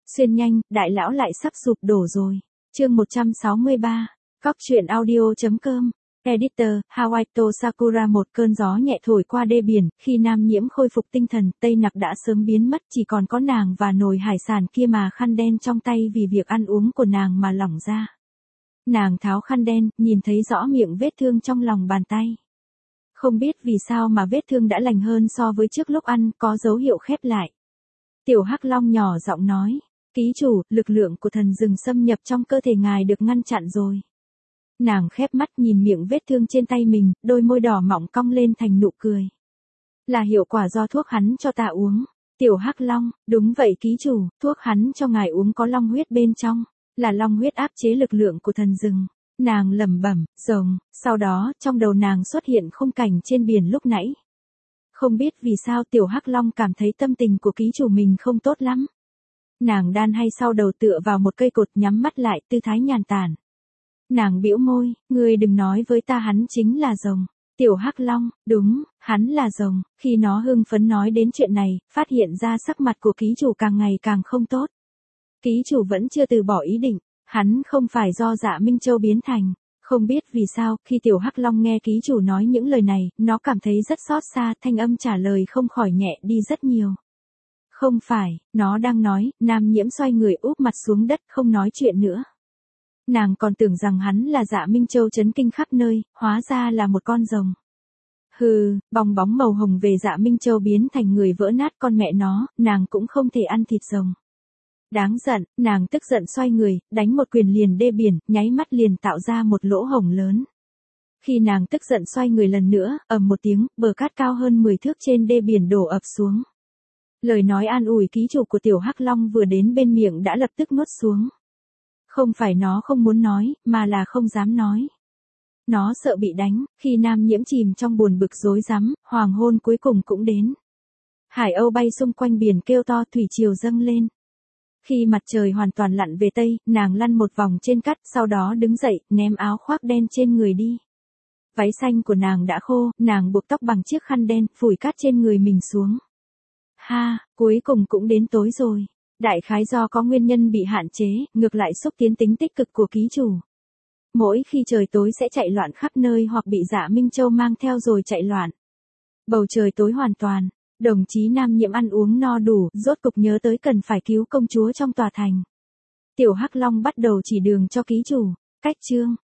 Xuyên nhanh, đại lão lại sắp sụp đổ rồi. Chương 163. Góc truyện audio.com. Editor, Hawaii Sakura. Một cơn gió nhẹ thổi qua đê biển, khi Nam Nhiễm khôi phục tinh thần, Tây Nặc đã sớm biến mất, chỉ còn có nàng và nồi hải sản kia mà khăn đen trong tay vì việc ăn uống của nàng mà lỏng ra. Nàng tháo khăn đen, nhìn thấy rõ miệng vết thương trong lòng bàn tay. Không biết vì sao mà vết thương đã lành hơn so với trước lúc ăn, có dấu hiệu khép lại. Tiểu Hắc Long nhỏ giọng nói, ký chủ, lực lượng của thần rừng xâm nhập trong cơ thể ngài được ngăn chặn rồi. Nàng khép mắt nhìn miệng vết thương trên tay mình, đôi môi đỏ mọng cong lên thành nụ cười. Là hiệu quả do thuốc hắn cho ta uống. Tiểu Hắc Long, đúng vậy ký chủ, thuốc hắn cho ngài uống có long huyết bên trong, là long huyết áp chế lực lượng của thần rừng. Nàng lẩm bẩm, rồng, sau đó, trong đầu nàng xuất hiện khung cảnh trên biển lúc nãy. Không biết vì sao Tiểu Hắc Long cảm thấy tâm tình của ký chủ mình không tốt lắm. Nàng đan hay sau đầu tựa vào một cây cột, nhắm mắt lại, tư thái nhàn tản. Nàng bĩu môi, ngươi đừng nói với ta hắn chính là rồng. Tiểu Hắc Long, đúng, hắn là rồng. Khi nó hưng phấn nói đến chuyện này, phát hiện ra sắc mặt của ký chủ càng ngày càng không tốt. Ký chủ vẫn chưa từ bỏ ý định, hắn không phải do Dạ Minh Châu biến thành. Không biết vì sao, khi Tiểu Hắc Long nghe ký chủ nói những lời này, nó cảm thấy rất xót xa, thanh âm trả lời không khỏi nhẹ đi rất nhiều. Không phải, nó đang nói. Nam Nhiễm xoay người úp mặt xuống đất, không nói chuyện nữa. Nàng còn tưởng rằng hắn là Dạ Minh Châu chấn kinh khắp nơi, hóa ra là một con rồng. Hừ, bong bóng màu hồng về Dạ Minh Châu biến thành người vỡ nát con mẹ nó, nàng cũng không thể ăn thịt rồng. Đáng giận, nàng tức giận xoay người, đánh một quyền liền đê biển, nháy mắt liền tạo ra một lỗ hổng lớn. Khi nàng tức giận xoay người lần nữa, ầm một tiếng, bờ cát cao hơn 10 thước trên đê biển đổ ập xuống. Lời nói an ủi ký chủ của Tiểu Hắc Long vừa đến bên miệng đã lập tức nuốt xuống. Không phải nó không muốn nói, mà là không dám nói. Nó sợ bị đánh. Khi Nam Nhiễm chìm trong buồn bực rối rắm, hoàng hôn cuối cùng cũng đến. Hải âu bay xung quanh biển kêu to, thủy triều dâng lên. Khi mặt trời hoàn toàn lặn về tây, nàng lăn một vòng trên cát, sau đó đứng dậy, ném áo khoác đen trên người đi. Váy xanh của nàng đã khô, nàng buộc tóc bằng chiếc khăn đen, phủi cát trên người mình xuống. Ha, cuối cùng cũng đến tối rồi. Đại khái do có nguyên nhân bị hạn chế, ngược lại xúc tiến tính tích cực của ký chủ. Mỗi khi trời tối sẽ chạy loạn khắp nơi hoặc bị Dạ Minh Châu mang theo rồi chạy loạn. Bầu trời tối hoàn toàn, đồng chí Nam Nhiễm ăn uống no đủ, rốt cục nhớ tới cần phải cứu công chúa trong tòa thành. Tiểu Hắc Long bắt đầu chỉ đường cho ký chủ. Cách chương